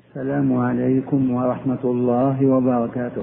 السلام عليكم ورحمة الله وبركاته.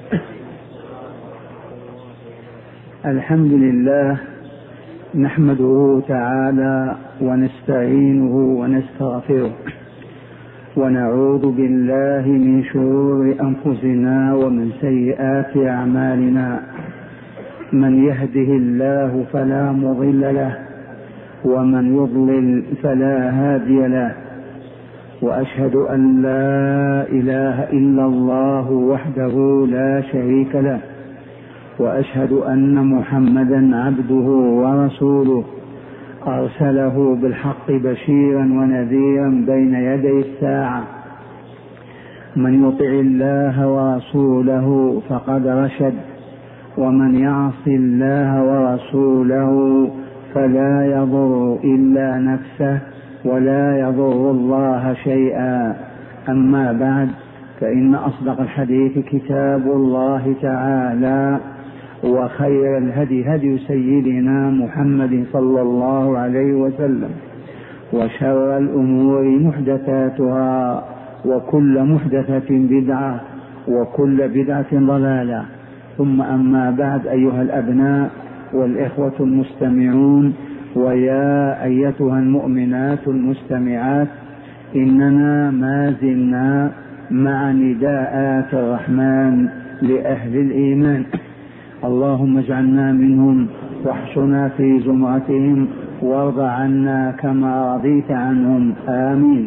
الحمد لله نحمده تعالى ونستعينه ونستغفره ونعوذ بالله من شرور أنفسنا ومن سيئات أعمالنا. من يهده الله فلا مضل له ومن يضلل فلا هادي له، وأشهد أن لا إله إلا الله وحده لا شريك له، وأشهد أن محمدا عبده ورسوله أرسله بالحق بشيرا ونذيرا بين يدي الساعة. من يطع الله ورسوله فقد رشد، ومن يعص الله ورسوله فلا يضر إلا نفسه ولا يضر الله شيئا. أما بعد، فإن أصدق الحديث كتاب الله تعالى، وخير الهدي هدي سيدنا محمد صلى الله عليه وسلم، وشر الأمور محدثاتها، وكل محدثة بدعة، وكل بدعة ضلالة. ثم أما بعد، أيها الأبناء والإخوة المستمعون، ويا أيتها المؤمنات المستمعات، إننا ما زلنا مع نداءات الرحمن لأهل الإيمان. اللهم اجعلنا منهم واحشنا في زمرتهم وارض عنا كما رضيت عنهم، آمين.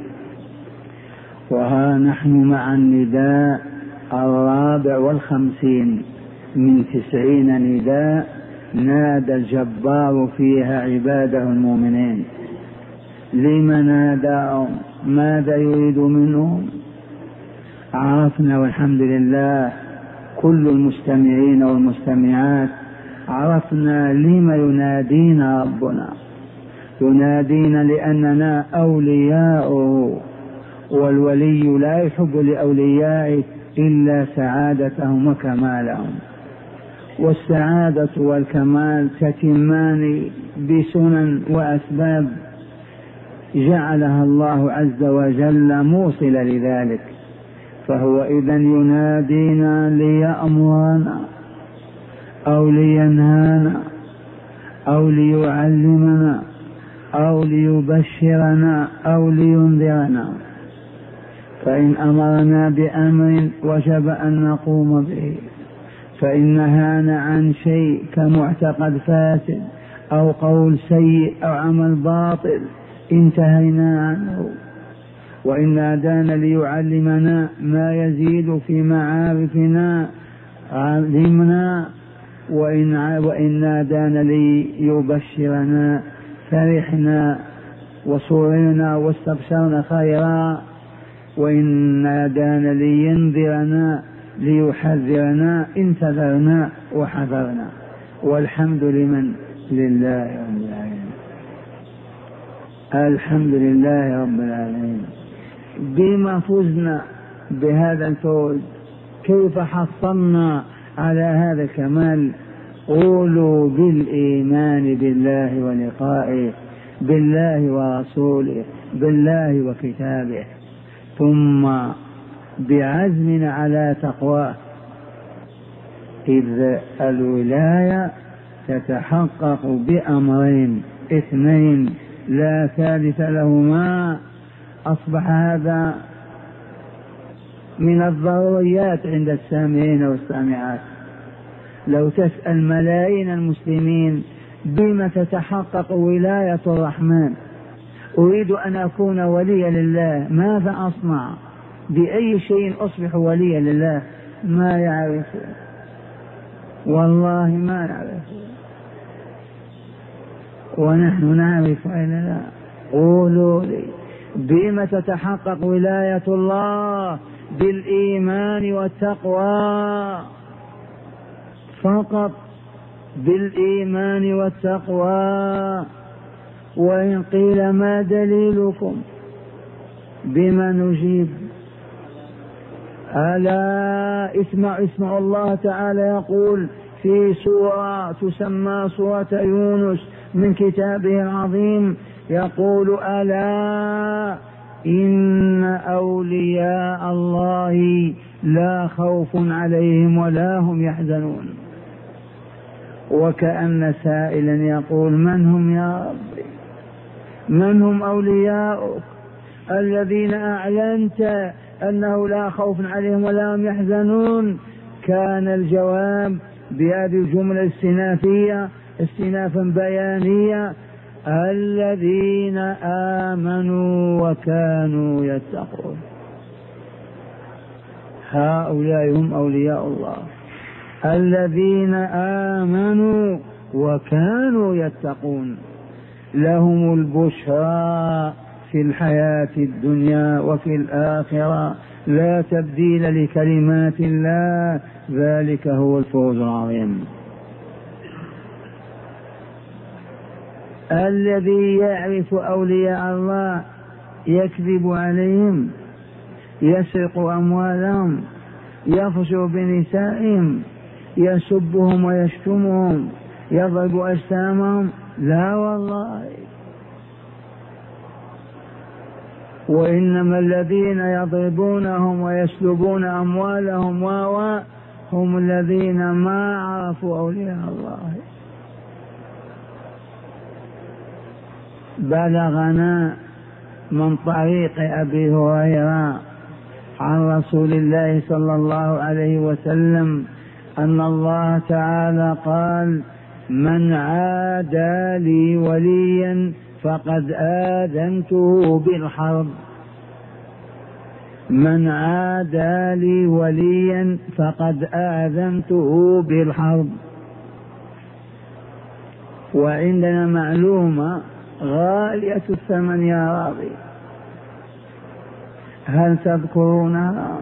وها نحن مع النداء 54 من 90 نداء نادى الجبار فيها عباده المؤمنين. لم ناداهم؟ ماذا يريد منهم؟ عرفنا والحمد لله، كل المستمعين والمستمعات عرفنا لم ينادينا ربنا. ينادينا لأننا أولياؤه، والولي لا يحب لأوليائه إلا سعادتهم وكمالهم، والسعادة والكمال تتمان بسنن وأسباب جعلها الله عز وجل موصلة لذلك. فهو إذن ينادينا ليأمرنا أو لينهانا أو ليعلمنا أو ليبشرنا أو لينذرنا. فإن أمرنا بأمر وجب أن نقوم به، فإن نهانا عن شيء كمعتقد فاسد أو قول سيء أو عمل باطل انتهينا عنه. وإن نادانا ليعلمنا ما يزيد في معارفنا علمنا، وإن نادانا ليبشرنا فرحنا وسررنا واستبشرنا خيرا، وإن نادانا لينذرنا ليحذرنا انتظرنا وحذرنا. والحمد لمن؟ لله رب العالمين. الحمد لله رب العالمين. بما فزنا بهذا الفوز؟ كيف حصلنا على هذا الكمال؟ قولوا بالإيمان بالله ولقائه، بالله ورسوله، بالله وكتابه، ثم بعزمنا على تقواه. إذ الولاية تتحقق بأمرين اثنين لا ثالث لهما. أصبح هذا من الضروريات عند السامعين والسامعات. لو تسأل ملايين المسلمين بما تتحقق ولاية الرحمن، أريد أن أكون وليا لله، ماذا أصنع؟ بأي شيء أصبح وليا لله؟ ما يعرف، والله ما نعرف، ونحن نعرف إلا لا. قولوا لي بما تتحقق ولاية الله؟ بالإيمان والتقوى فقط، بالإيمان والتقوى. وإن قيل ما دليلكم؟ بما نجيب؟ ألا اسمع الله تعالى يقول في سورة تسمى سورة يونس من كتابه العظيم، يقول: ألا إن أولياء لا خوف عليهم ولا هم يحزنون. وكأن سائلا يقول من هم يا ربي؟ من هم أولياؤك الذين أعلنت أنه لا خوف عليهم ولا هم يحزنون؟ كان الجواب بهذه الجملة الاستئنافية استئنافا بيانيا: الذين آمنوا وكانوا يتقون. هؤلاء هم أولياء الله، الذين آمنوا وكانوا يتقون، لهم البشرى في الحياة الدنيا وفي الآخرة، لا تبديل لكلمات الله، ذلك هو الفوز العظيم. الذي يعرف أولياء الله يكذب عليهم، يسرق أموالهم، يفحش بنسائهم، يسبهم ويشتمهم، يضرب أجسامهم، لا والله. وإنما الذين يضربونهم ويسلبون أموالهم هم الذين ما عرفوا أولياء الله. بلغنا من طريق أبي هريرة عن رسول الله صلى الله عليه وسلم أن الله تعالى قال: من عادى لي وليا فقد آذنته بالحرب. من عادى لي وليا فقد آذنته بالحرب. وعندنا معلومة غالية الثمن يا راضي، هل تذكرونها؟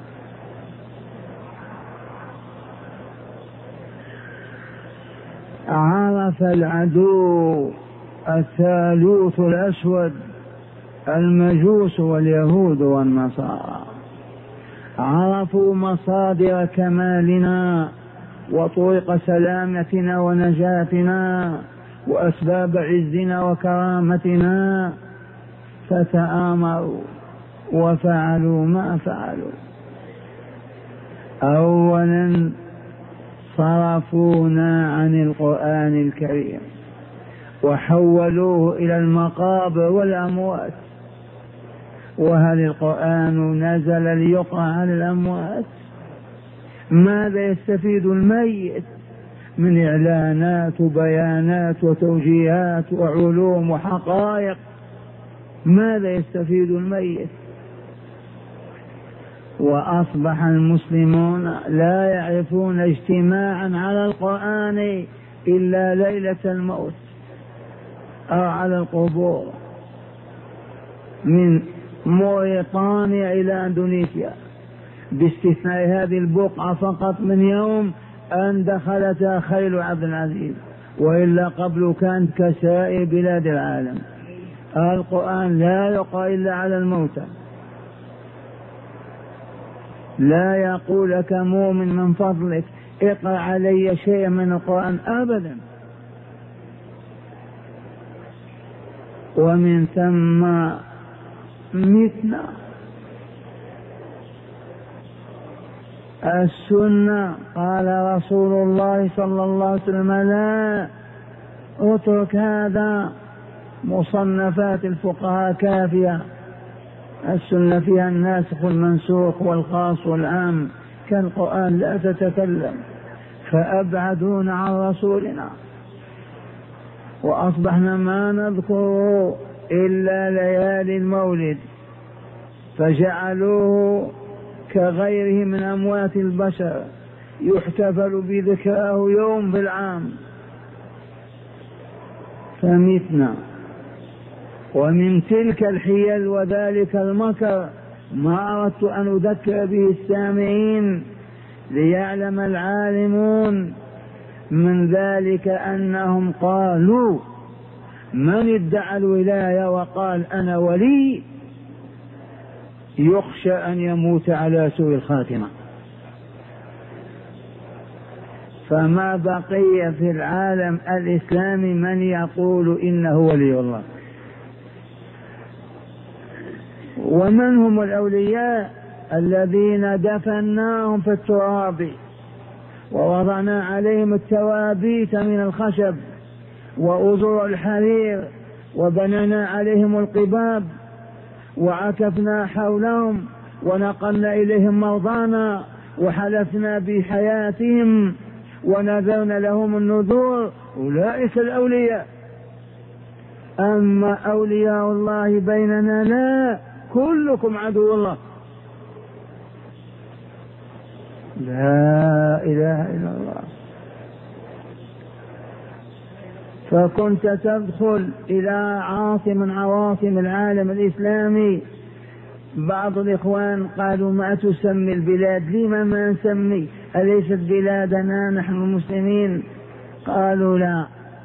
عرف العدو الثالوث الأسود المجوس واليهود والنصارى، عرفوا مصادر كمالنا وطرق سلامتنا ونجاتنا وأسباب عزنا وكرامتنا، فتآمروا وفعلوا ما فعلوا. أولا صرفونا عن القرآن الكريم وحولوه إلى المقابر والأموات. وهل القرآن نزل ليقرأ على الأموات؟ ماذا يستفيد الميت من إعلانات وبيانات وتوجيهات وعلوم وحقائق؟ ماذا يستفيد الميت؟ وأصبح المسلمون لا يعرفون اجتماعا على القرآن إلا ليلة الموت أو على القبور، من موريطانيا إلى أندونيسيا، باستثناء هذه البقعة فقط من يوم أن دخلتها خيل عبد العزيز، وإلا قبل كانت كسائر بلاد العالم. القرآن لا يقرأ إلا على الموتى. لا يقول لك مؤمن من فضلك اقرأ علي شيء من القرآن أبدا. ومن ثم متنا السنة. قال رسول الله صلى الله عليه وسلم: لا اترك هذا، مصنفات الفقهاء كافية، السنة فيها الناسخ والمنسوخ والخاص والعام، كالقرآن لا تتكلم. فأبعدون عن رسولنا، وأصبحنا ما نذكره إلا ليالي المولد، فجعلوه كغيره من أموات البشر، يحتفل بذكراه يوم في العام. فمتنا. ومن تلك الحيل وذلك المكر ما أردت أن أذكر به السامعين ليعلم العالمون من ذلك أنهم قالوا: من ادعى الولاية وقال أنا ولي يخشى أن يموت على سوء الخاتمة. فما بقي في العالم الإسلامي من يقول إنه ولي الله. ومن هم الأولياء؟ الذين دفناهم في التراب ووضعنا عليهم التوابيت من الخشب وأزر الحرير وبنينا عليهم القباب وعكفنا حولهم ونقلنا إليهم موضعنا وحلفنا بحياتهم ونذرنا لهم النذور، أولئك الأولياء. أما أولياء الله بيننا لا، كلكم عدو الله، لا إله إلا الله. فكنت تدخل إلى عاصم من عواصم العالم الإسلامي، بعض الإخوان قالوا ما تسمي البلاد؟ لما ما نسمي؟ أليست بلادنا نحن المسلمين؟ قالوا لا،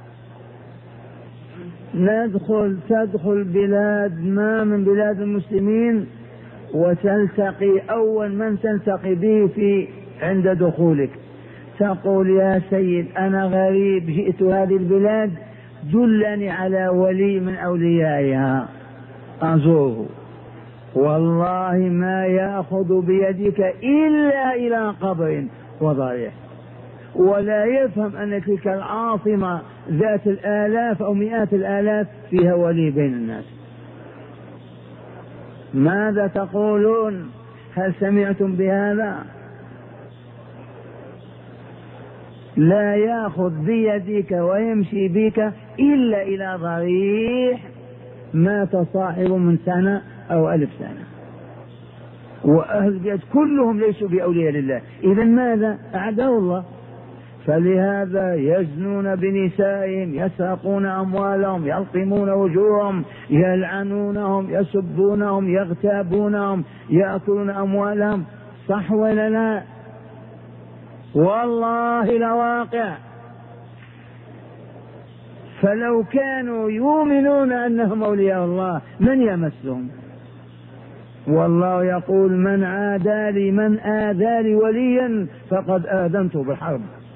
تدخل بلاد ما من بلاد المسلمين وتلتقي أول من تلتقي به عند دخولك تقول يا سيد أنا غريب جئت هذه البلاد، دلني على ولي من أوليائها أزوره، والله ما يأخذ بيدك إلا إلى قبر وضريح، ولا يفهم أن تلك العاصمة ذات الآلاف أو مئات الآلاف فيها ولي بين الناس. ماذا تقولون؟ هل سمعتم بهذا؟ لا يأخذ بيدك ويمشي بك إلا إلى ضريح مات صاحب من سنة أو 1000 سنة، وأهل البيت كلهم ليسوا بأولياء لله. إذا ماذا؟ أعداء الله. فلهذا يزنون بنسائهم، يسرقون أموالهم، يلطمون وجوههم، يلعنونهم، يسبونهم، يغتابونهم، يأكلون أموالهم. صح ولا لا؟ والله لواقع. فلو كانوا يؤمنون أنهم أولياء الله من يمسهم؟ والله يقول من آذى لي وليا فقد آذنته بالحرب.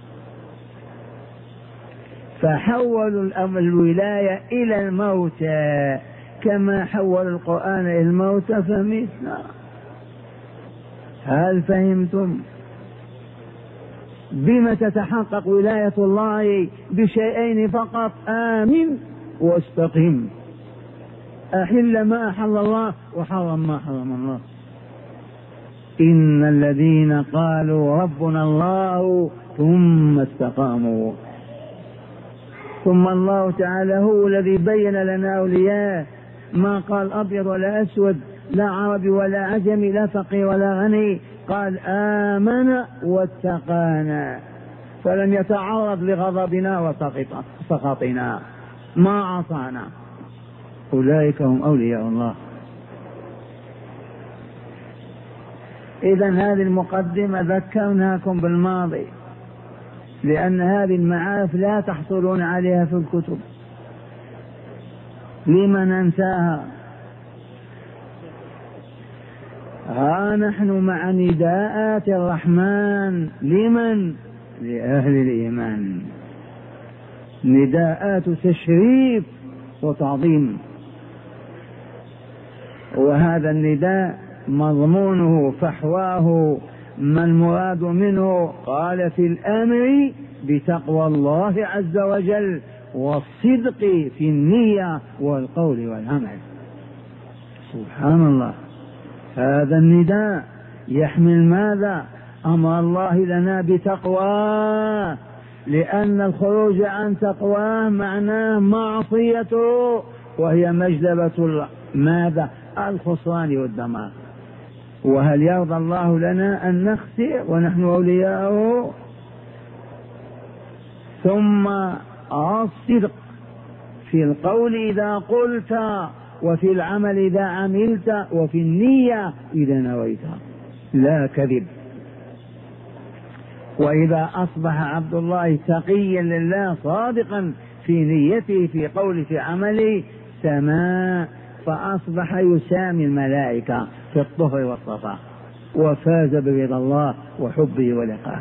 فحولوا الولاية إلى الموتى كما حول القرآن إلى الموتى فمثلا. هل فهمتم؟ بما تتحقق ولاية الله؟ بشيئين فقط: آمن واستقم، أحل ما أحل الله وحرم ما حرم الله. إن الذين قالوا ربنا الله ثم استقاموا. ثم الله تعالى هو الذي بين لنا أولياء، ما قال أبيض ولا أسود، لا عربي ولا عجمي، لا فقير ولا غني، قال آمن واتقانا، فلم يتعرض لغضبنا وسخطنا، ما عصانا. أولئك هم أولياء الله. إذن هذه المقدمة ذكرناكم بالماضي، لأن هذه المعارف لا تحصلون عليها في الكتب. لمن ننساها؟ ها نحن مع نداءات الرحمن. لمن؟ لأهل الإيمان. نداءات تشريف وتعظيم. وهذا النداء مضمونه فحواه ما المراد منه؟ قال في الأمر بتقوى الله عز وجل والصدق في النية والقول والعمل. سبحان الله. هذا النداء يحمل ماذا؟ أمر الله لنا بتقواه، لأن الخروج عن تقواه معناه معصيته، وهي مجلبة ماذا؟ الخسران والدمار. وهل يرضى الله لنا أن نخسر ونحن أولياؤه؟ ثم الصدق في القول إذا قلت، وفي العمل إذا عملت، وفي النية إذا نويت، لا كذب. وإذا أصبح عبد الله تقيا لله صادقا في نيته، في قوله، في عمله، سماء، فأصبح يسامي الملائكة في الطهر والصفاء، وفاز برضا الله وحبه ولقاه.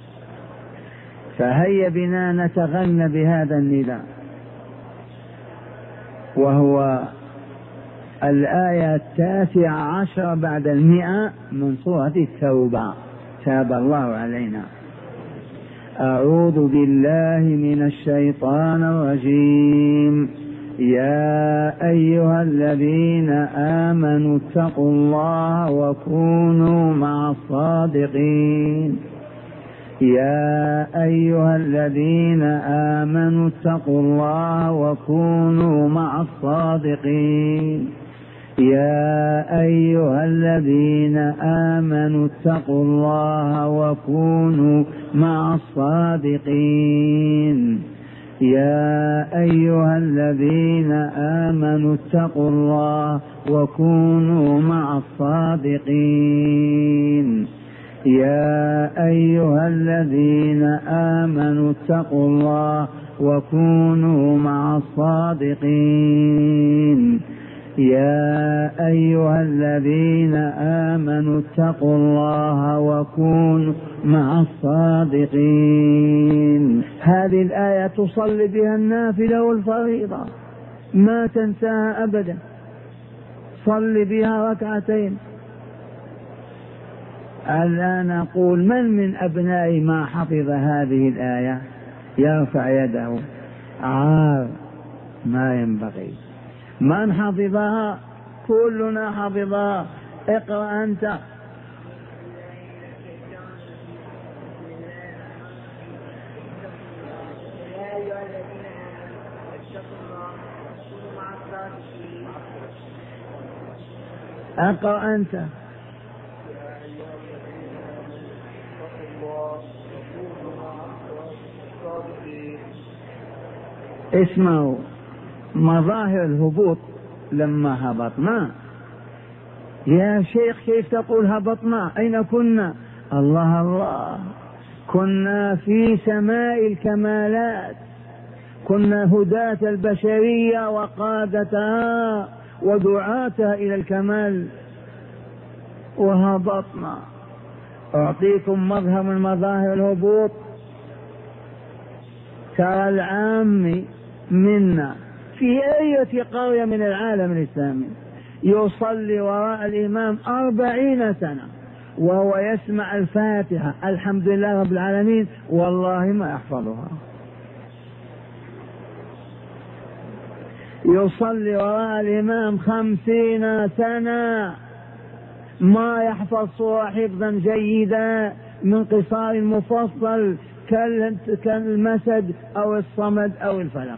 فهيا بنا نتغنى بهذا النداء، وهو الآية 19 بعد 100 من سورة التوبة. تاب الله علينا. أعوذ بالله من الشيطان الرجيم. يا أيها الذين آمنوا اتقوا الله وكونوا مع الصادقين. يا أيها الذين آمنوا اتقوا الله وكونوا مع الصادقين. يا أيها الذين آمنوا اتقوا الله وكونوا مع الصادقين. يا أيها الذين آمنوا اتقوا الله وكونوا مع الصادقين. يا أيها الذين آمنوا اتقوا الله وكونوا مع الصادقين. يا أيها الذين آمنوا اتقوا الله وكونوا مع الصادقين. هذه الآية تصلي بها النافلة والفريضة، ما تنساها أبدا، صل بها ركعتين. الآن أقول من أبنائي ما حفظ هذه الآية يرفع يده. عار، ما ينبغي. من حفظها؟ كلنا حفظها. اقرأ أنت. اقرأ أنت. اسمعوا مظاهر الهبوط لما هبطنا. يا شيخ كيف تقول هبطنا؟ أين كنا؟ الله الله، كنا في سماء الكمالات، كنا هداة البشرية وقادتها ودعاتها إلى الكمال، وهبطنا. أعطيكم مظهر من مظاهر الهبوط. ترى العام منا في أي قرية من العالم الإسلامي يصلي وراء الإمام 40 سنة وهو يسمع الفاتحة الحمد لله رب العالمين، والله ما يحفظها. يصلي وراء الإمام 50 سنة ما يحفظ صورة حفظا جيدا من قصار مفصل كالمسد أو الصمد أو الفلق.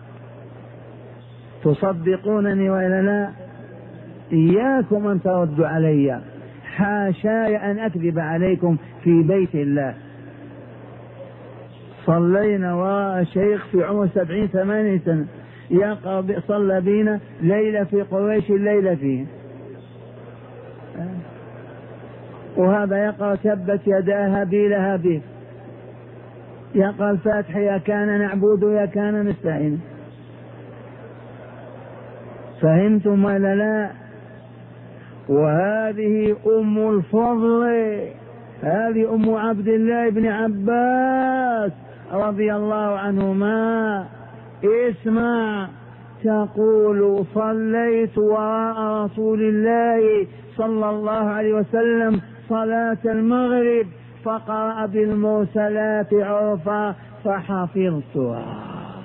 تصدقونني وإلا لا؟ إياكم أن تردوا علي، حاشاي أن أكذب عليكم في بيت الله. صلينا وراء شيخ في عمر 70-80 سنة يقرأ، صلى بينا ليلة في قريش الليلة فيه، وهذا يقرأ تبت يدا هابيل هابيل، يقرأ الفاتحة يا كان نعبد يا كان نستعين. فهمتم ولا لا؟ وهذه أم الفضل، هذه أم عبد الله بن عباس رضي الله عنهما. اسمع، تقول صليت وراء رسول الله صلى الله عليه وسلم صلاة المغرب فقرأ بالمرسلات عرفا فحفظتها.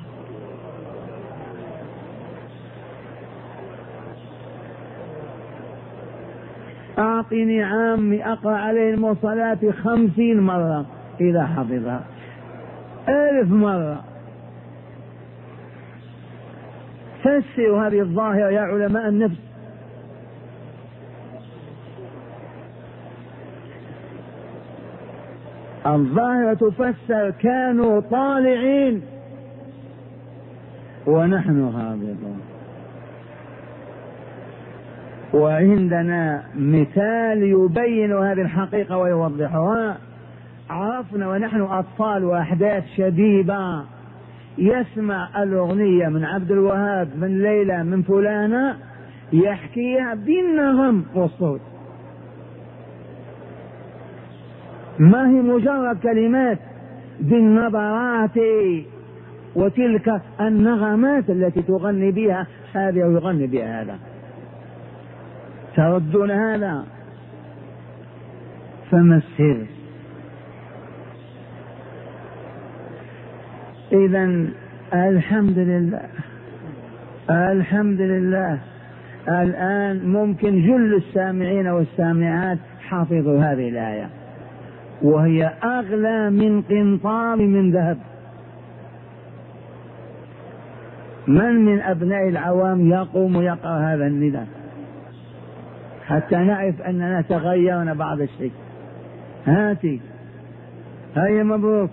أعطني عامي أقرأ عليه المرسلات 50 مرة إذا حفظها، 1000 مرة. فسروا هذه الظاهرة يا علماء النفس. الظاهرة تفسر كانوا طالعين ونحن هابطون. وعندنا مثال يبين هذه الحقيقة ويوضحها. عرفنا ونحن أطفال وأحداث شبيبة يسمع الأغنية من عبد الوهاب من ليلى من فلانة يحكيها بالنغم والصوت، ما هي مجرد كلمات، بالنبرات وتلك النغمات التي تغني بها هذا ويغني بها هذا. تردون هذا؟ فما السر؟ إذن الحمد لله، الحمد لله الآن ممكن جل السامعين والسامعات حافظوا هذه الآية، وهي أغلى من قنطار من ذهب. من أبناء العوام يقوم ويقرأ هذا النداء حتى نعرف أننا تغيرنا بعض الشيء؟ هاتي، هيا مبروك.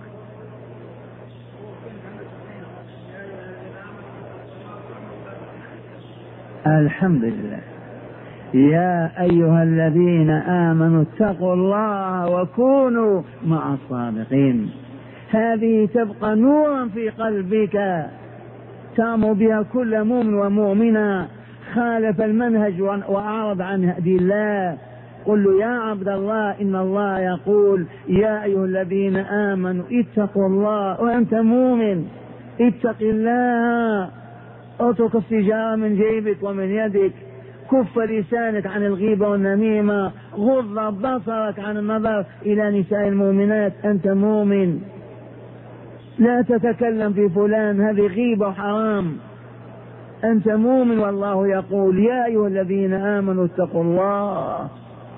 الحمد لله. يا أيها الذين آمنوا اتقوا الله وكونوا مع الصادقين. هذه تبقى نورا في قلبك تأمر بها كل مؤمن ومؤمنة خالف المنهج وأعرض عن هدي الله. قل له يا عبد الله إن الله يقول يا أيها الذين آمنوا اتقوا الله، وأنت مؤمن اتق الله، اترك السجارة من جيبك ومن يدك، كف لسانك عن الغيبة والنميمة، غض بصرك عن النظر إلى نساء المؤمنات، أنت مؤمن. لا تتكلم في فلان، هذه غيبة وحرام، أنت مؤمن. والله يقول يا أيها الذين آمنوا اتقوا الله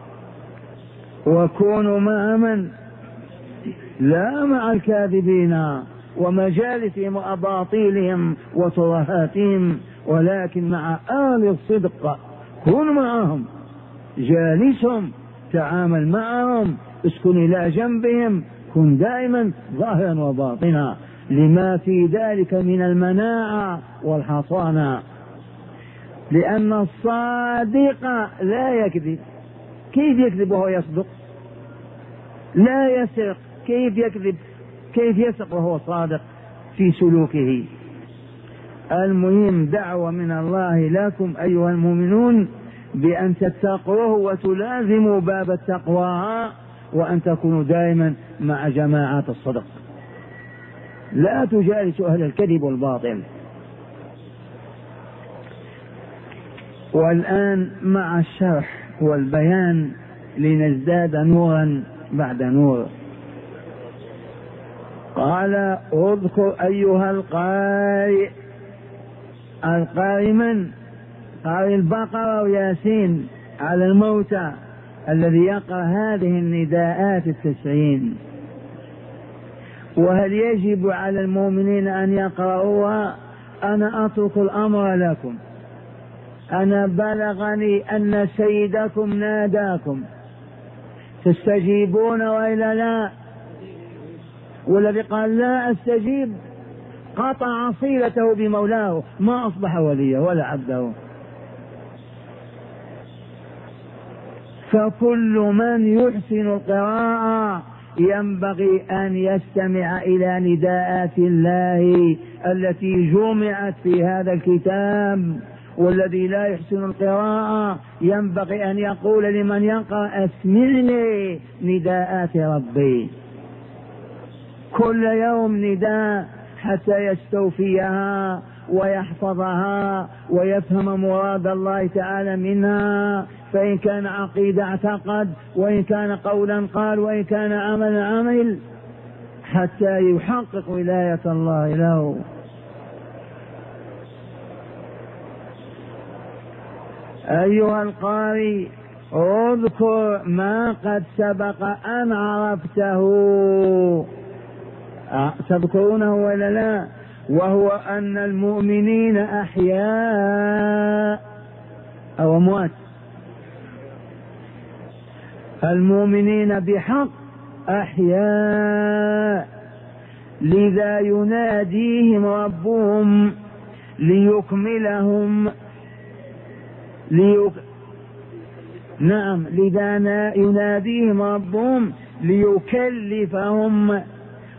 وكونوا مع من؟ لا مع الكاذبين ومجالسهم وأباطيلهم وترهاتهم، ولكن مع آل الصدق. كن معهم، جالسهم، تعامل معهم، اسكن إلى جنبهم، كن دائما ظاهرا وباطنا، لما في ذلك من المناعة والحصانة. لأن الصادق لا يكذب. كيف يكذب وهو يصدق؟ لا يسرق، كيف يكذب؟ كيف يسرق وهو صادق في سلوكه؟ المهم دعوة من الله لكم أيها المؤمنون بأن تتقوه وتلازموا باب التقوى، وأن تكونوا دائما مع جماعات الصدق، لا تجالسوا أهل الكذب والباطل. والآن مع الشرح والبيان لنزداد نورا بعد نور. قال اذكر أيها القارئ. القارئ من؟ قارئ البقرة وياسين على الموتى الذي يقرأ هذه النداءات 90. وهل يجب على المؤمنين أن يقرأوها؟ أنا أترك الأمر لكم. أنا بلغني أن سيدكم ناداكم، تستجيبون وإلا لا؟ والذي قال لا أستجيب قطع صلته بمولاه، ما أصبح وليه ولا عبده. فكل من يحسن القراءة ينبغي أن يستمع إلى نداءات الله التي جمعت في هذا الكتاب. والذي لا يحسن القراءة ينبغي أن يقول لمن يقرأ اسمعني نداءات ربي، كل يوم نداء حتى يستوفيها ويحفظها ويفهم مراد الله تعالى منها. فإن كان عقيدة اعتقد، وإن كان قولا قال، وإن كان عملا عمل، حتى يحقق ولاية الله له. أيها القارئ اذكر ما قد سبق أن عرفته. تذكرونه ولا لا؟ وهو أن المؤمنين أحياء أو أموات. المؤمنين بحق أحياء، لذا يناديهم ربهم ليكملهم نعم، لذا يناديهم ربهم ليكلفهم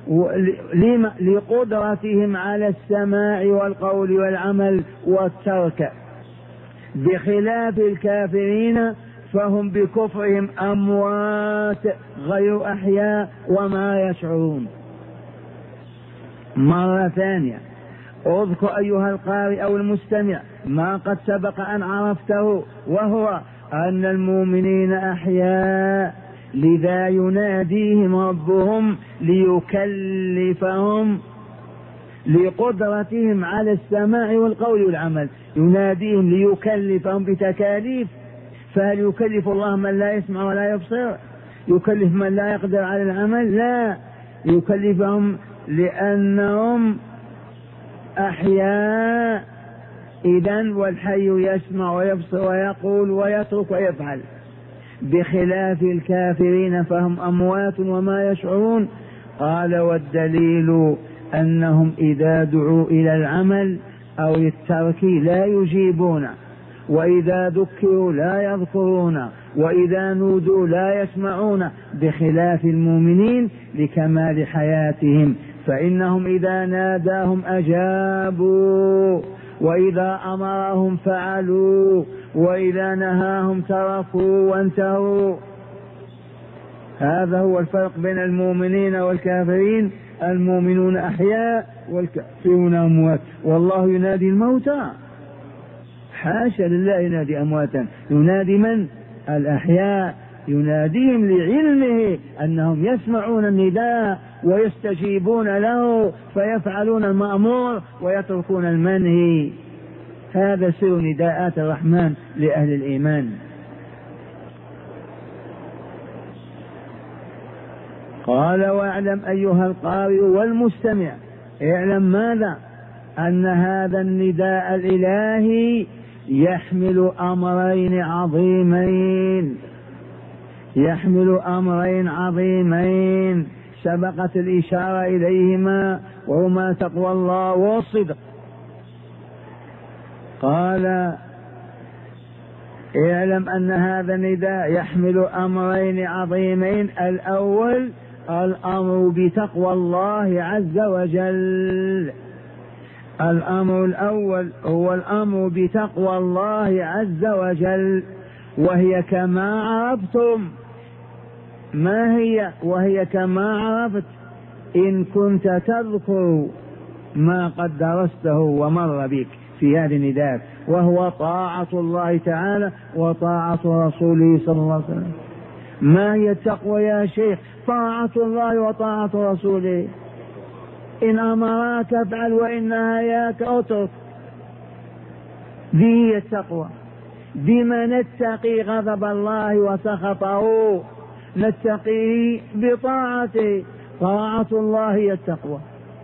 لقدرتهم على السماع والقول والعمل والترك، بخلاف الكافرين فهم بكفرهم أموات غير أحياء وما يشعرون. مرة ثانية اذكر أيها القارئ أو المستمع ما قد سبق أن عرفته، وهو أن المؤمنين أحياء، لذا يناديهم ربهم ليكلفهم لقدرتهم على السماع والقول والعمل، يناديهم ليكلفهم بتكاليف. فهل يكلف الله من لا يسمع ولا يبصر؟ يكلف من لا يقدر على العمل؟ لا، يكلفهم لأنهم أحياء. إذن والحي يسمع ويبصر ويقول ويترك ويفعل، بخلاف الكافرين فهم أموات وما يشعرون. قال والدليل أنهم إذا دعوا إلى العمل أو الترك لا يجيبون، وإذا ذكروا لا يذكرون، وإذا نودوا لا يسمعون، بخلاف المؤمنين لكمال حياتهم، فإنهم إذا ناداهم أجابوا، وإذا أمرهم فعلوا، وإذا نهاهم تركوا وانتهوا. هذا هو الفرق بين المؤمنين والكافرين. المؤمنون أحياء والكافرون أموات. والله ينادي الموتى، حاشا لله ينادي أمواتا. ينادي من؟ الأحياء، يناديهم لعلمه أنهم يسمعون النداء ويستجيبون له فيفعلون المأمور ويتركون المنهي. هذا سر نداءات الرحمن لأهل الإيمان. قال واعلم أيها القارئ والمستمع، اعلم ماذا؟ أن هذا النداء الإلهي يحمل أمرين عظيمين، يحمل أمرين عظيمين سبقت الإشارة إليهما، وهما تقوى الله والصدق. قال اعلم أن هذا النداء يحمل أمرين عظيمين. الأول الأمر بتقوى الله عز وجل. الأمر الأول هو الأمر بتقوى الله عز وجل، وهي كما عرفتم. ما هي؟ وهي كما عرفت إن كنت تذكر ما قد درسته ومر بك في هذه النداء، وهو طاعة الله تعالى وطاعة رسوله صلى الله عليه وسلم. ما هي التقوى يا شيخ؟ طاعة الله وطاعة رسوله. إن أمراك افعل وإن نهاك اترك. ذي هي التقوى. بما نتقي غضب الله وسخطه؟ نتقيه بطاعته. طاعة الله هي التقوى.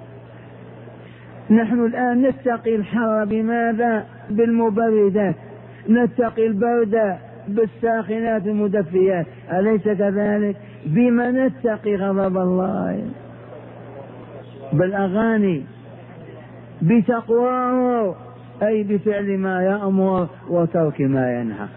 نحن الآن نتقي الحر بماذا؟ بالمبردات. نتقي البرد بالساخنات المدفيات، أليس كذلك؟ بما نتقي غضب الله؟ بالأغاني. بتقواه أي بفعل ما يأمر وترك ما ينهى.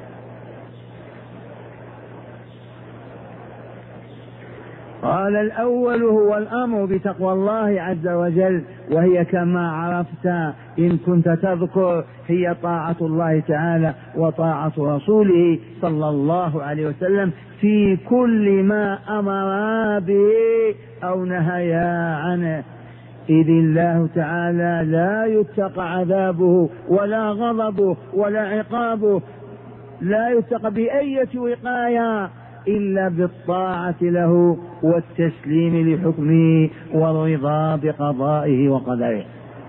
قال الأول هو الأمر بتقوى الله عز وجل، وهي كما عرفت إن كنت تذكر هي طاعة الله تعالى وطاعة رسوله صلى الله عليه وسلم في كل ما أمر به أو نهيا عنه. إذ الله تعالى لا يتقى عذابه ولا غضبه ولا عقابه، لا يتقى بأية وقاية إلا بالطاعة له والتسليم لحكمه والرضا بقضائه وقدره.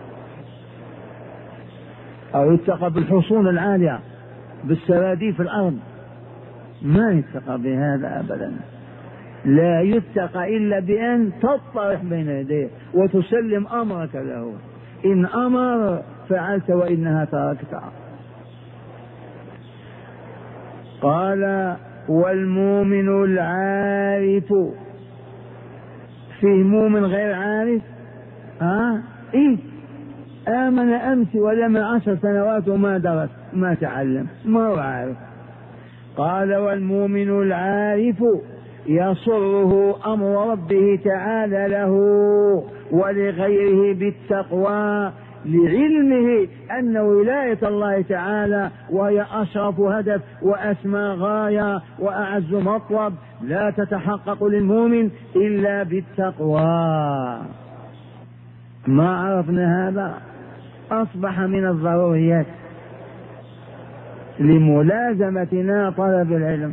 أو يتقى بالحصون العالية بالسراديب في الأرض، ما يتقى بهذا أبدا. لا يتقى إلا بأن تطرح بين يديه وتسلم أمرك له. إن أمر فعلت وإنها تركت. قال والمؤمن العارف. فيه مؤمن غير عارف؟ إيه؟ آمن أمس ولم 10 سنوات وما درس ما تعلم، ما هو عارف. قال والمؤمن العارف يسره أمر ربه تعالى له ولغيره بالتقوى، لعلمه أن ولاية الله تعالى وهي أشرف هدف وأسمى غاية وأعز مطلب لا تتحقق للمؤمن إلا بالتقوى. ما عرفنا هذا أصبح من الضروريات. لملازمتنا طلب العلم.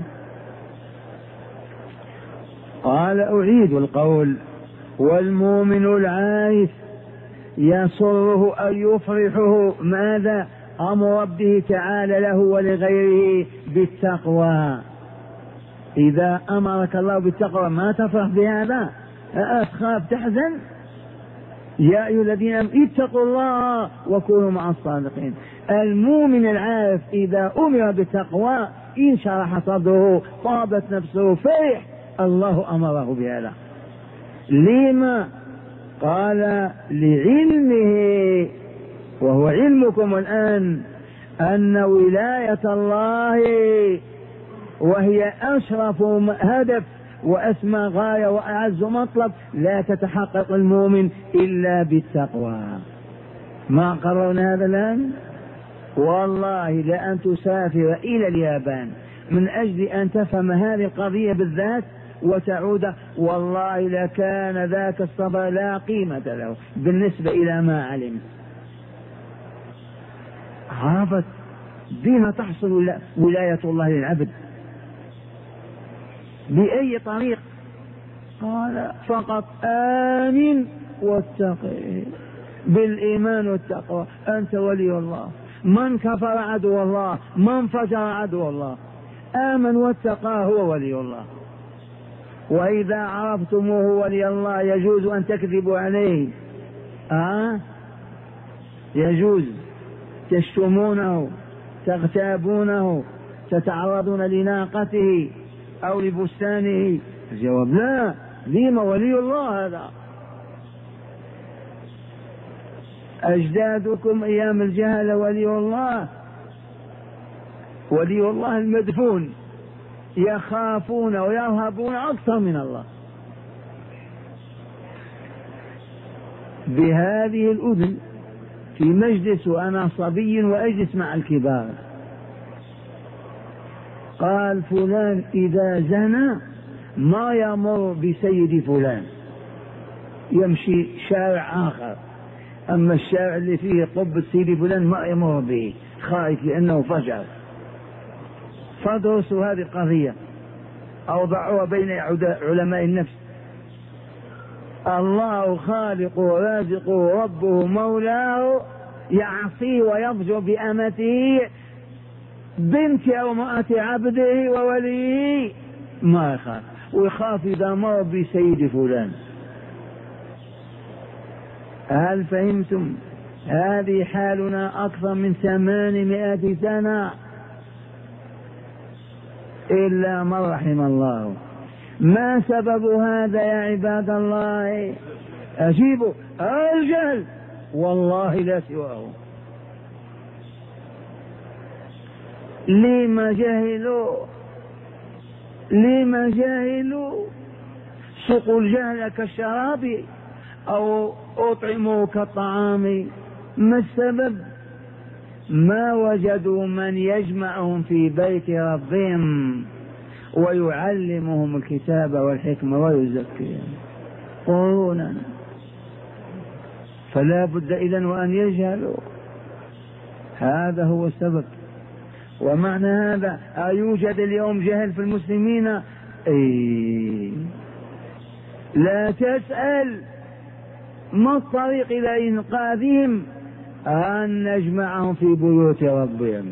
قال أعيد القول: والمؤمن العارف يسره أن يفرحه ماذا؟ أمر ربه تعالى له ولغيره بالتقوى. إذا أمرك الله بالتقوى ما تفرح بهذا؟ أتخاف تحزن؟ يا أيها الذين آمنوا اتقوا الله وكونوا مع الصادقين. المؤمن العارف إذا أمر بالتقوى انشرح صدره، طابت نفسه، فرح، الله أمره بهذا. لما؟ قال: لعلمه، وهو علمكم الآن، أن ولاية الله وهي أشرف هدف وأسمى غاية وأعز مطلب لا تتحقق المؤمن إلا بالتقوى. ما قررنا هذا الآن؟ والله لأن تسافر إلى اليابان من أجل أن تفهم هذه القضية بالذات وتعود، والله لكان ذاك الصبر لا قيمة له بالنسبة إلى ما علم. عرفت بما تحصل ولاية الله للعبد، بأي طريق؟ قال: فقط آمن واتقي، بالإيمان والتقوى أنت ولي الله. من كفر عدو الله، من فجر عدو الله، آمن واتقى هو ولي الله. وإذا عرفتموه ولي الله يجوز أن تكذبوا عليه، يجوز تشتمونه، تغتابونه، تتعرضون لناقته أو لبستانه. الجواب: لا. لما؟ ولي الله هذا. أجدادكم أيام الجهل ولي الله، ولي الله المدفون، يخافون ويرهبون أكثر من الله. بهذه الأذن في مجلس وأنا صبي وأجلس مع الكبار، قال: فلان إذا زنى ما يمر بسيد فلان، يمشي شارع آخر، أما الشارع اللي فيه قبة سيد فلان ما يمر به، خائف لأنه فجر. فادرسوا هذه القضية، أوضعوها بين علماء النفس. الله خالق رازق ربه مولاه، يعصيه ويضجر بأمته، بنت أو امرأة عبده ووليه ما يخاف، ويخاف إذا مر بسيد فلان. هل فهمتم؟ هذه حالنا أكثر من 800 سنة إلا من رحم الله. ما سبب هذا يا عباد الله؟ أجيبوا: الجهل، والله لا سواه. لما جهلوا؟ لما جهلوا؟ سقوا الجهل كالشراب أو أطعموا كالطعام. ما السبب؟ ما وجدوا من يجمعهم في بيت ربهم ويعلمهم الكتاب والحكمة ويزكيهم قرونا، فلا بد إذن وأن يجهلوا. هذا هو السبب. ومعنى هذا أيوجد اليوم جهل في المسلمين؟ لا تسأل ما الطريق إلى إنقاذهم؟ أن نجمعهم في بيوت ربهم.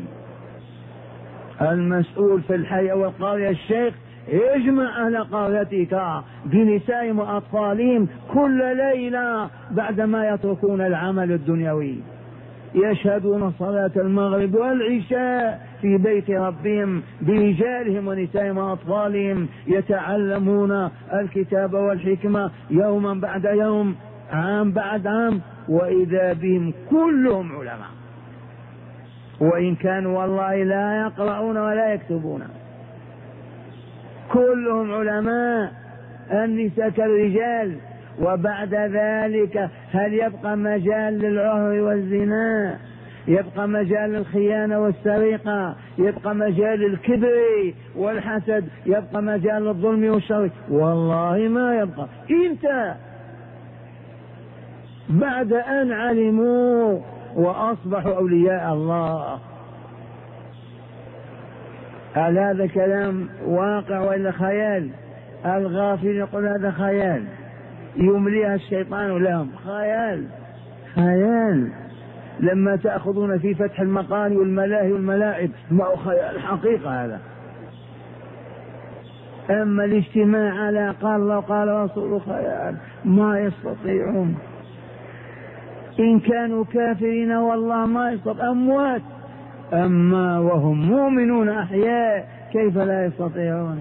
المسؤول في الحي أو القرية الشيخ يجمع أهل قريتك بنسائهم وأطفالهم كل ليلة بعدما يتركون العمل الدنيوي، يشهدون صلاة المغرب والعشاء في بيت ربهم برجالهم ونسائهم وأطفالهم، يتعلمون الكتاب والحكمة يوما بعد يوم، عام بعد عام، وإذا بهم كلهم علماء، وإن كانوا والله لا يقرؤون ولا يكتبون، كلهم علماء، النساء كالرجال. وبعد ذلك هل يبقى مجال للعهر والزنا؟ يبقى مجال للخيانة والسرقة؟ يبقى مجال للكبر والحسد؟ يبقى مجال للظلم والشر؟ والله ما يبقى. انت بعد أن علموا وأصبحوا أولياء الله. هل هذا كلام واقع ولا خيال؟ الغافل يقول هذا خيال، يمليها الشيطان لهم، خيال خيال. لما تأخذون في فتح المقال والملاهي والملاعب ما هو خيال، حقيقة هذا. أما الاجتماع على قال الله قال رسوله خيال، ما يستطيعون. إن كانوا كافرين والله ما يستطيعون، أموات. أما وهم مؤمنون أحياء كيف لا يستطيعون؟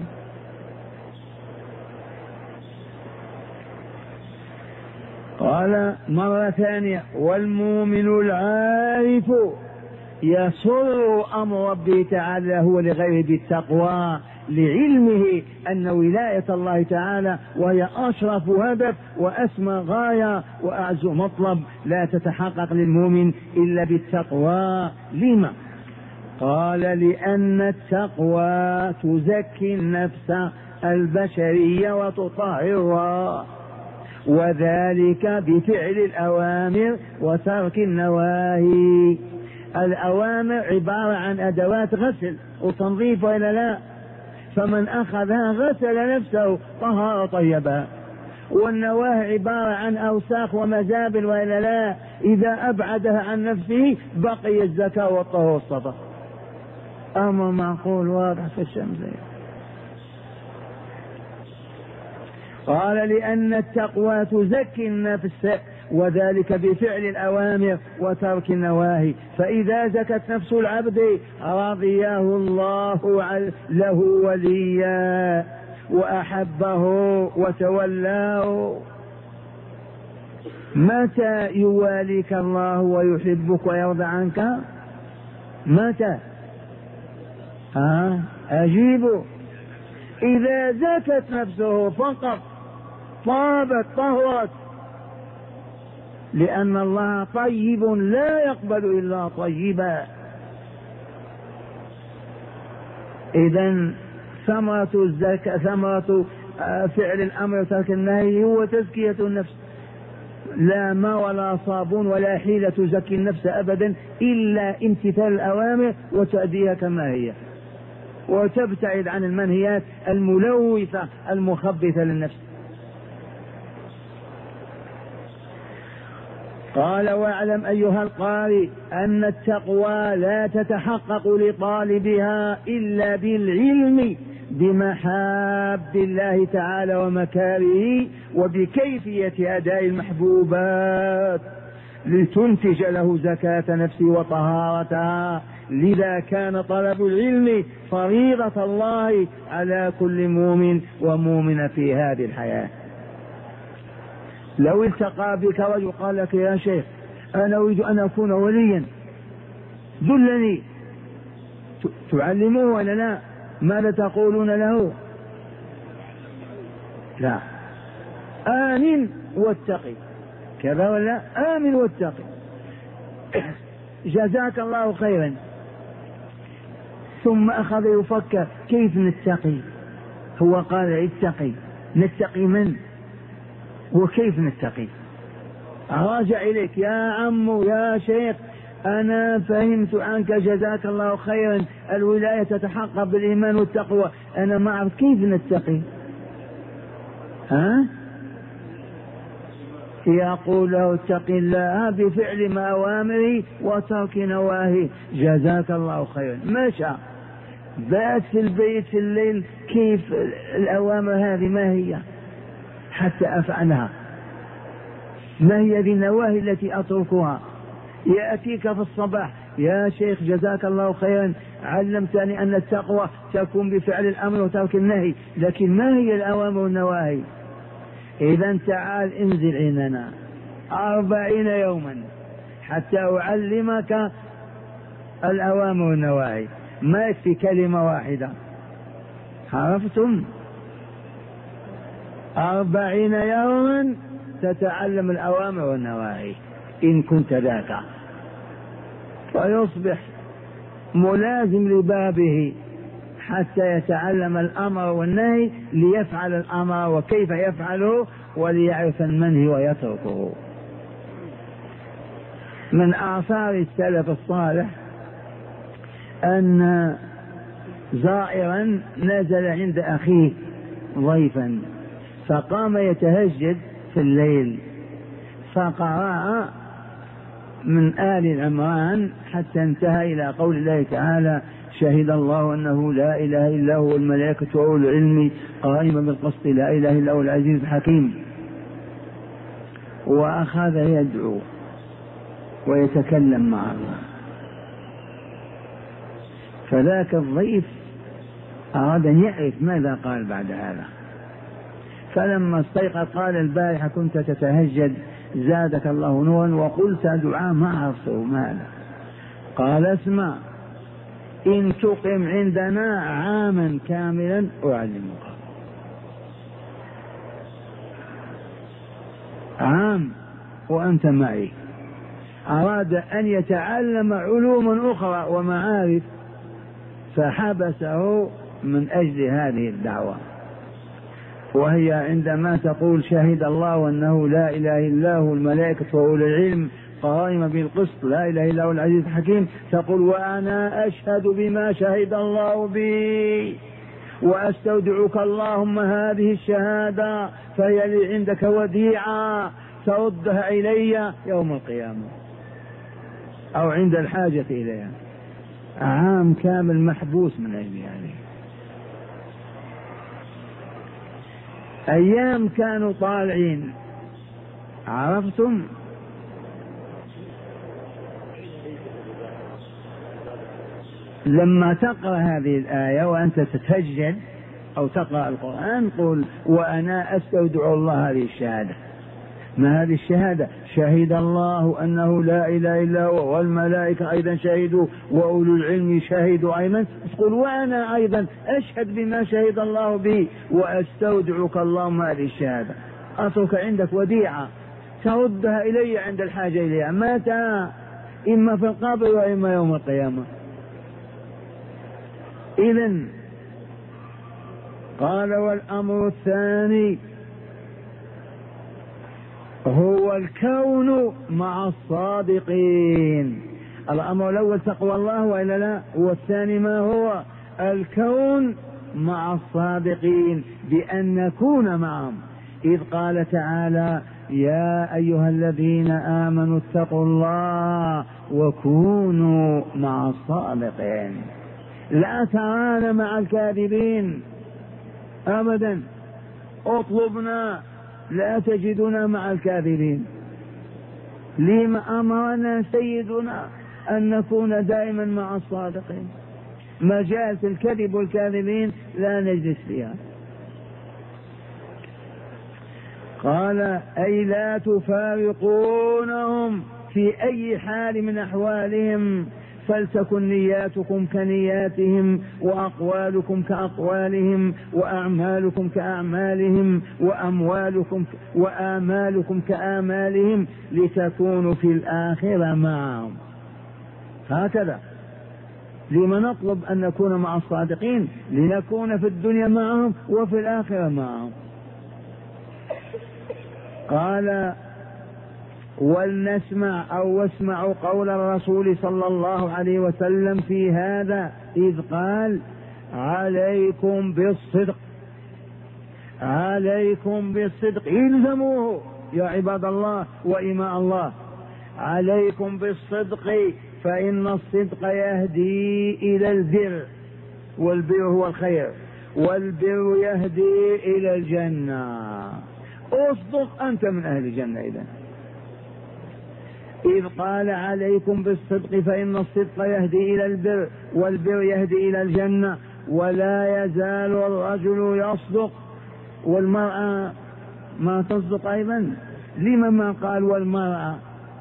قال مرة ثانية: والمؤمن العارف يسر أمر ربه تعالى هو لغيره بالتقوى، لعلمه أن ولاية الله تعالى وهي أشرف هدف وأسمى غاية وأعز مطلب لا تتحقق للمؤمن إلا بالتقوى. لما؟ قال: لأن التقوى تزكي النفس البشرية وتطهرها، وذلك بفعل الأوامر وترك النواهي. الأوامر عبارة عن أدوات غسل وتنظيف وإلا لا؟ فمن أخذها غسل نفسه طهر طيبها. والنواهي عبارة عن أوساخ ومزابل وإلا لا؟ إذا أبعدها عن نفسه بقي الزكاة والطهر والصفا. أمر معقول واضح في الشمس. قال: لأن التقوى تزكي النفس وذلك بفعل الأوامر وترك النواهي، فإذا زكت نفس العبد رضيه الله له وليا وأحبه وتولاه. متى يواليك الله ويحبك ويرضى عنك؟ متى؟ أجيبوا: إذا زكت نفسه فقط، طابت طهرت، لأن الله طيب لا يقبل إلا طيبا. إذن ثمرة الزكاة، ثمرة فعل الأمر وترك النهي هو تزكية النفس. لا ماء ولا صابون ولا حيلة تزكي النفس أبدا إلا امتثال الأوامر وتأديها كما هي، وتبتعد عن المنهيات الملوثة المخبثة للنفس. قال: واعلم أيها القارئ أن التقوى لا تتحقق لطالبها إلا بالعلم بمحاب الله تعالى ومكاره وبكيفية أداء المحبوبات لتنتج له زكاة نفسه وطهارتها. لذا كان طلب العلم فريضة الله على كل مؤمن ومؤمنة في هذه الحياة. لو التقى بك رجل قال لك: يا شيخ أنا أريد أن أكون وليا، دلني، تعلمه ولا لا؟ ماذا تقولون له؟ لا، آمن واتقي، كذا ولا؟ آمن واتقي، جزاك الله خيرا. ثم أخذ يفكر كيف نتقي. هو قال: اتقي. نتقي من؟ وكيف نتقي؟ راجع إليك: يا عم يا شيخ أنا فهمت عنك جزاك الله خيرا، الولاية تتحقق بالإيمان والتقوى، أنا ما أعرف كيف نتقي. يقول له: اتق الله بفعل ما أوامره وترك نواهيه، جزاك الله خيرا. مشى بات في البيت في الليل، كيف الأوامر هذه ما هي حتى أفعلها؟ ما هي النواهي التي أتركها؟ يأتيك في الصباح: يا شيخ جزاك الله خيرا علمتني أن التقوى تكون بفعل الأمر وترك النهي، لكن ما هي الأوامر والنواهي؟ إذا تعال انزل عندنا 40 يوما حتى أعلمك الأوامر والنواهي، ما يكفي كلمة واحدة. عرفتم؟ 40 يوما تتعلم الأوامر والنواهي إن كنت ذاك، فيصبح ملازم لبابه حتى يتعلم الأمر والنهي، ليفعل الأمر وكيف يفعله وليعرف المنهي ويتركه. من آثار السلف الصالح أن زائرا نزل عند أخيه ضيفا، فقام يتهجد في الليل، فقرأ من آل عمران حتى انتهى إلى قول الله تعالى: شهد الله أنه لا إله إلا هو والملائكة وأولو العلم قائما بالقسط لا إله إلا هو العزيز الحكيم. وأخذ يدعو ويتكلم مع الله. فذاك الضيف أراد أن يعرف ماذا قال بعد هذا، فلما استيقظ قال: البارحة كنت تتهجد زادك الله نورا وقلت دعاء ما أعرفه ماذا. قال: اسمع، إن تقم عندنا عاما كاملا أعلمك. عام وأنت معي. أراد أن يتعلم علوما أخرى ومعارف، فحبسه من أجل هذه الدعوة، وهي عندما تقول: شهد الله أنه لا إله إلا هو الملائكة وأولو العلم قائما بالقسط لا إله إلا هو العزيز الحكيم، تقول: وأنا أشهد بما شهد الله بي وأستودعك اللهم هذه الشهادة فهي لي عندك وديعة تردها إلي يوم القيامة أو عند الحاجة إليها. عام كامل محبوس من أجل هذه. أيام كانوا طالعين، عرفتم؟ لما تقرأ هذه الآية وأنت تتهجد أو تقرأ القرآن قل: وأنا أستودع الله هذه الشهادة. ما هذه الشهادة؟ شهد الله أنه لا إله إلا هو والملائكة أيضا شهدوا وأولو العلم شهدوا أيضا. تقول: وأنا أيضا أشهد بما شهد الله به وأستودعك اللهم هذه الشهادة. أترك عندك وديعة تردها إلي عند الحاجة إليها. متى؟ إما في القبر وإما يوم القيامة. إذن قال: والأمر الثاني هو الكون مع الصادقين. الأمر الأول تقوى الله وإلا لا، والثاني ما هو؟ الكون مع الصادقين، بأن نكون معهم. إذ قال تعالى: يا أيها الذين آمنوا اتقوا الله وكونوا مع الصادقين. لا ترانا مع الكاذبين أبدا، اطلبنا لا تجدنا مع الكاذبين. لما أمرنا سيدنا أن نكون دائما مع الصادقين. مجال الكذب والكاذبين لا نجلس فيها. قال: أي لا تفارقونهم في أي حال من أحوالهم، فلتكن نياتكم كنياتهم وأقوالكم كأقوالهم وأعمالكم كأعمالهم وآمالكم كآمالهم لتكونوا في الآخرة معهم. هكذا. لما نطلب أن نكون مع الصادقين؟ لنكون في الدنيا معهم وفي الآخرة معهم. قال: ولنسمع أو واسمعوا قول الرسول صلى الله عليه وسلم في هذا، إذ قال: عليكم بالصدق، عليكم بالصدق، إلزموه يا عباد الله وإماء الله. عليكم بالصدق فإن الصدق يهدي إلى البر، والبر هو الخير، والبر يهدي إلى الجنة. اصدق أنت من أهل الجنة. إذ قال: عليكم بالصدق فإن الصدق يهدي إلى البر والبر يهدي إلى الجنة. ولا يزال الرجل يصدق والمرأة ما تصدق أيضا. لما ما قال والمرأة؟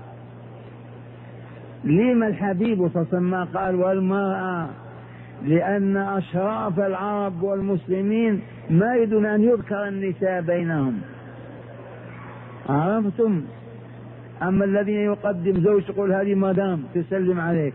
لما الحبيب صلى الله عليه وسلم ما قال والمرأة؟ لأن أشراف العرب والمسلمين ما يريدون أن يذكر النساء بينهم. عرفتم؟ أما الذين يقدم زوج يقول: هذه مدام تسلم عليك.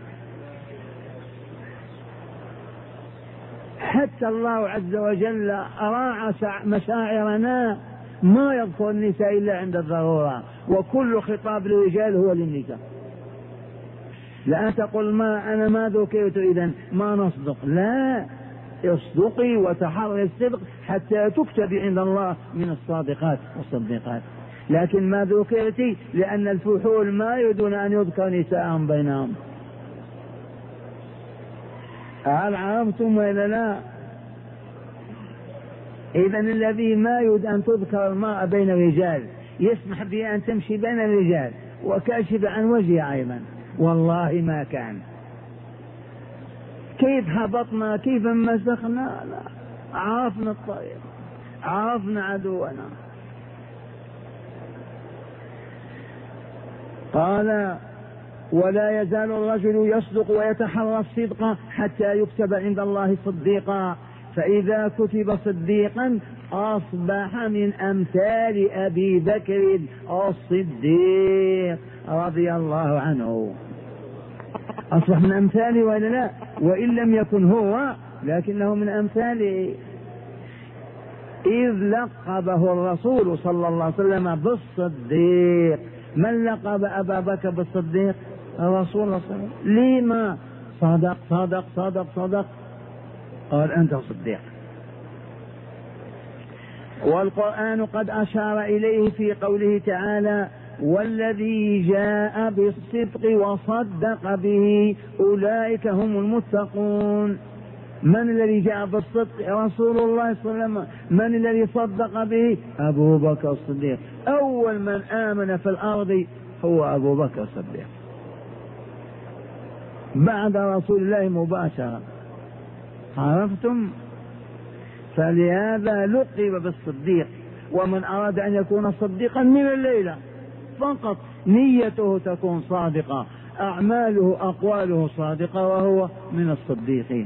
حتى الله عز وجل أراعى مشاعرنا، ما يذكر النساء إلا عند الضرورة، وكل خطاب للرجال هو للنساء. لا تقول: ما أنا ما ذكرت إذن ما نصدق. لا، اصدقي وتحري الصدق حتى تكتب عند الله من الصادقات والصديقات. لكن ما ذكرت لأن الفحول ما يريدون أن يذكر نساءهم بينهم. هل عرفتم ولا لا؟ إذن الذي ما يريد أن تذكر المرأة بين الرجال يسمح بها أن تمشي بين الرجال وكاشف عن وجهها أيضا، والله ما كان. كيف هبطنا، كيف مسخنا، لا، عرفنا الطريق، عرفنا عدونا. قال: ولا يزال الرجل يصدق ويتحرى الصدق حتى يكتب عند الله صديقا، فإذا كتب صديقا أصبح من أمثال أبي بكر الصديق رضي الله عنه. أصبح من أمثاله ولا لا؟ وإن لم يكن هو لكنه من أمثاله، إذ لقبه الرسول صلى الله عليه وسلم بالصديق. من لقب أبا بكر بالصديق؟ الرسول صلى الله عليه وسلم. لما؟ صدق صدق صدق صدق، قال أنت صديق. والقرآن قد أشار إليه في قوله تعالى: والذي جاء بالصدق وصدق به أولئك هم المتقون. من الذي جاء بالصدق؟ رسول الله صلى الله عليه وسلم. من الذي صدق به؟ أبو بكر الصديق. أول من آمن في الأرض هو أبو بكر الصديق بعد رسول الله مباشرة. عرفتم؟ فلهذا لقب بالصديق. ومن أراد أن يكون صديقا من الليلة فقط نيته تكون صادقة، أعماله أقواله صادقة، وهو من الصديقين.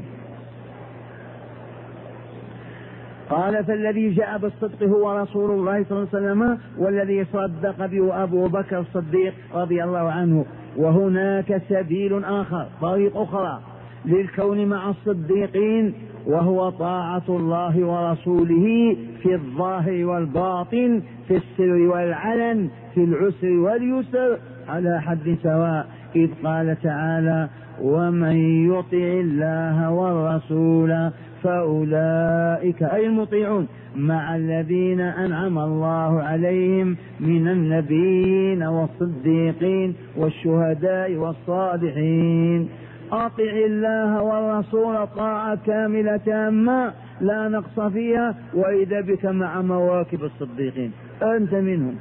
قال: فالذي جاء بالصدق هو رسول الله صلى الله عليه وسلم، والذي صدق به أبو بكر الصديق رضي الله عنه. وهناك سبيل آخر، طريق أخرى للكون مع الصديقين، وهو طاعة الله ورسوله في الظاهر والباطن، في السر والعلن، في العسر واليسر، على حد سواء. إذ قال تعالى: ومن يطع الله والرسول فأولئك أي المطيعون مع الذين أنعم الله عليهم من النبيين والصديقين والشهداء والصالحين. أطع الله والرسول طاعة كاملة تامة لا نقص فيها، وإذا بك مع مواكب الصديقين أنت منهم.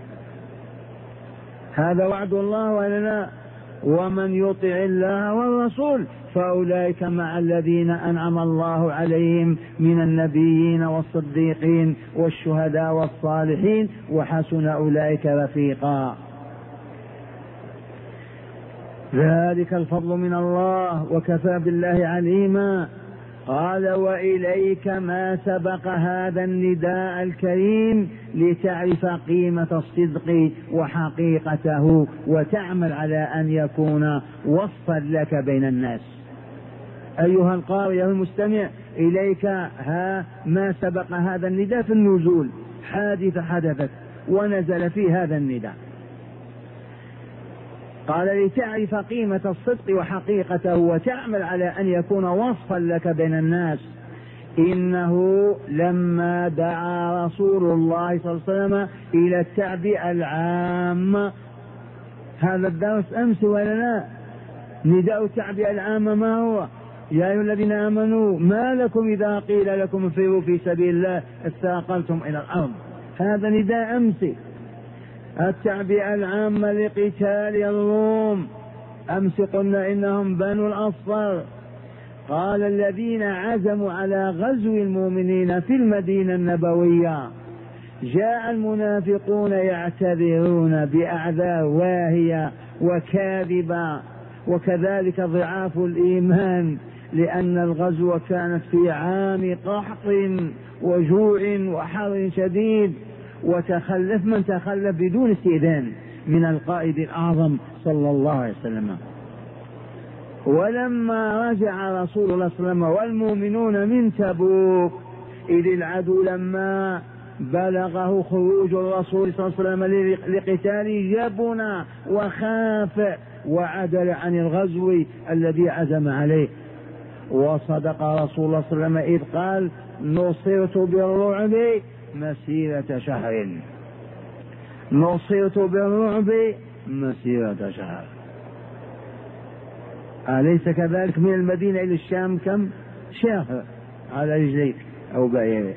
هذا وعد الله ولا لا؟ ومن يطع الله والرسول فأولئك مع الذين أنعم الله عليهم من النبيين والصديقين والشهداء والصالحين وحسن أولئك رفيقا. ذلك الفضل من الله وكفى بالله عليما. قال: وإليك ما سبق هذا النداء الكريم لتعرف قيمة الصدق وحقيقته وتعمل على أن يكون وصفا لك بين الناس. أيها القارئ المستمع، إليك ما سبق هذا النداء في النزول، حادثة حدثت ونزل في هذا النداء. قال: لتعرف قيمة الصدق وحقيقته وتعمل على أن يكون وصفا لك بين الناس. إنه لما دعا رسول الله صلى الله عليه وسلم إلى التعبئة العامة، هذا الدرس أمس ولا لا؟ نداء التعبئة العامة ما هو؟ يا أيها الذين آمنوا ما لكم إذا قيل لكم انفروا في سبيل الله اثاقلتم إلى الأرض. هذا نداء أمس. التعبئة العامة لقتال الروم. أمس قلنا إنهم بنو الأصفر. قال: الذين عزموا على غزو المؤمنين في المدينة النبوية. جاء المنافقون يعتذرون بأعذار واهية وكاذبة، وكذلك ضعاف الإيمان، لأن الغزو كانت في عام قحط وجوع وحر شديد، وتخلف من تخلف بدون استئذان من القائد الأعظم صلى الله عليه وسلم. ولما رجع رسول الله صلى الله عليه وسلم والمؤمنون من تبوك، إذ العدو لما بلغه خروج الرسول صلى الله عليه وسلم لقتال يبنى وخاف وعدل عن الغزو الذي عزم عليه. وصدق رسول الله صلى الله عليه وسلم إذ قال نصرت بالرعب مسيرة شهر، نصرت بالرعب مسيرة شهر. أليس كذلك؟ من المدينة إلى الشام كم شهر على رجليك أو بعيرك.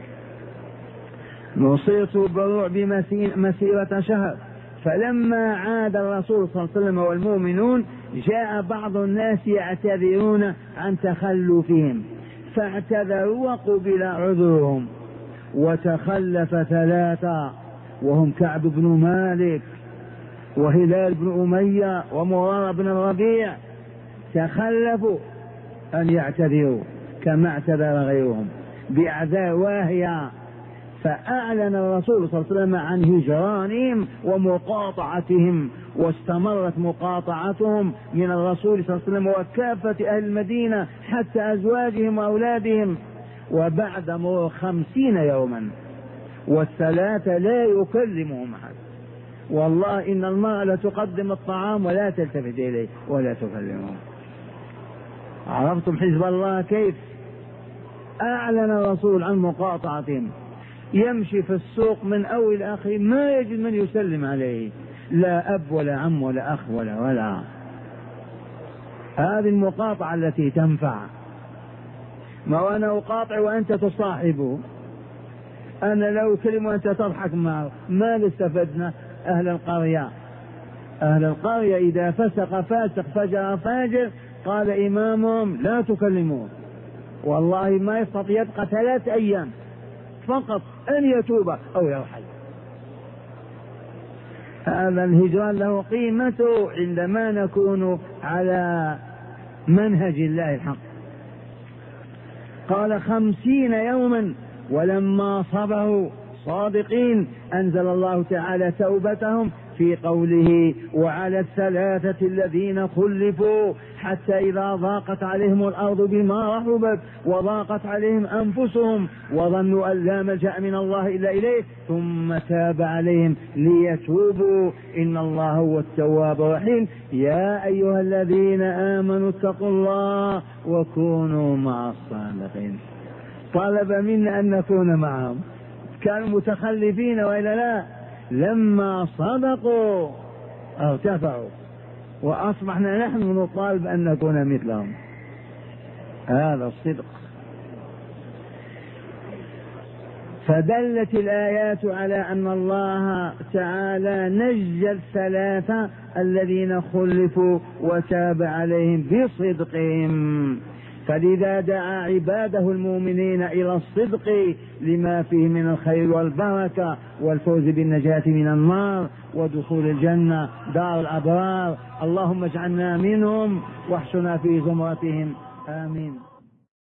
نصرت بالرعب مسيرة شهر. فلما عاد الرسول صلى الله عليه وسلم والمؤمنون جاء بعض الناس يعتذرون عن تخلفهم، فاعتذروا وقبل عذرهم، وتخلف ثلاثة وهم كعب بن مالك وهلال بن أمية ومرارة بن الربيع، تخلفوا أن يعتذروا كما اعتذر غيرهم بأعذار واهية. فأعلن الرسول صلى الله عليه وسلم عن هجرانهم ومقاطعتهم، واستمرت مقاطعتهم من الرسول صلى الله عليه وسلم وكافة أهل المدينة حتى أزواجهم وأولادهم. وبعد مرور 50 يوما والثلاثة لا يكلمهم أحد. والله إن المرأة لتقدم الطعام ولا تلتفت إليه ولا تكلمهم. عرفتم حزب الله كيف؟ أعلن الرسول عن مقاطعتهم، يمشي في السوق من أول آخر ما يجد من يسلم عليه، لا أب ولا عم ولا أخ ولا. هذه المقاطعة التي تنفع. ما وأنا أقاطع وأنت تصاحبه، أنا لو كلمة وأنت تضحك معه ما استفدنا. أهل القرية إذا فسق فاسق فجر فاجر قال إمامهم لا تكلموه، والله ما يستطيع يبقى 3 أيام فقط أن يتوب أو يرحل. هذا الهجران له قيمته عندما نكون على منهج الله الحق. قال 50 يوما، ولما صبروا صادقين أنزل الله تعالى توبتهم في قوله وعلى 3 الذين خلفوا حتى إذا ضاقت عليهم الأرض بما رحبت وضاقت عليهم أنفسهم وظنوا أن لا ملجأ من الله إلا إليه ثم تاب عليهم ليتوبوا إن الله هو التواب الرحيم. يا أيها الذين آمنوا اتقوا الله وكونوا مع الصادقين. طلب منا أن نكون معهم، كانوا متخلفين وإلا لا؟ لما صدقوا ارتفعوا وأصبحنا نحن نطالب أن نكون مثلهم. هذا الصدق. فدلت الآيات على أن الله تعالى نجى 3 الذين خلفوا وتاب عليهم بصدقهم. فلذا دعا عباده المؤمنين إلى الصدق لما فيه من الخير والبركة والفوز بالنجاة من النار ودخول الجنة دار الأبرار. اللهم اجعلنا منهم واحشنا في زمرتهم. آمين.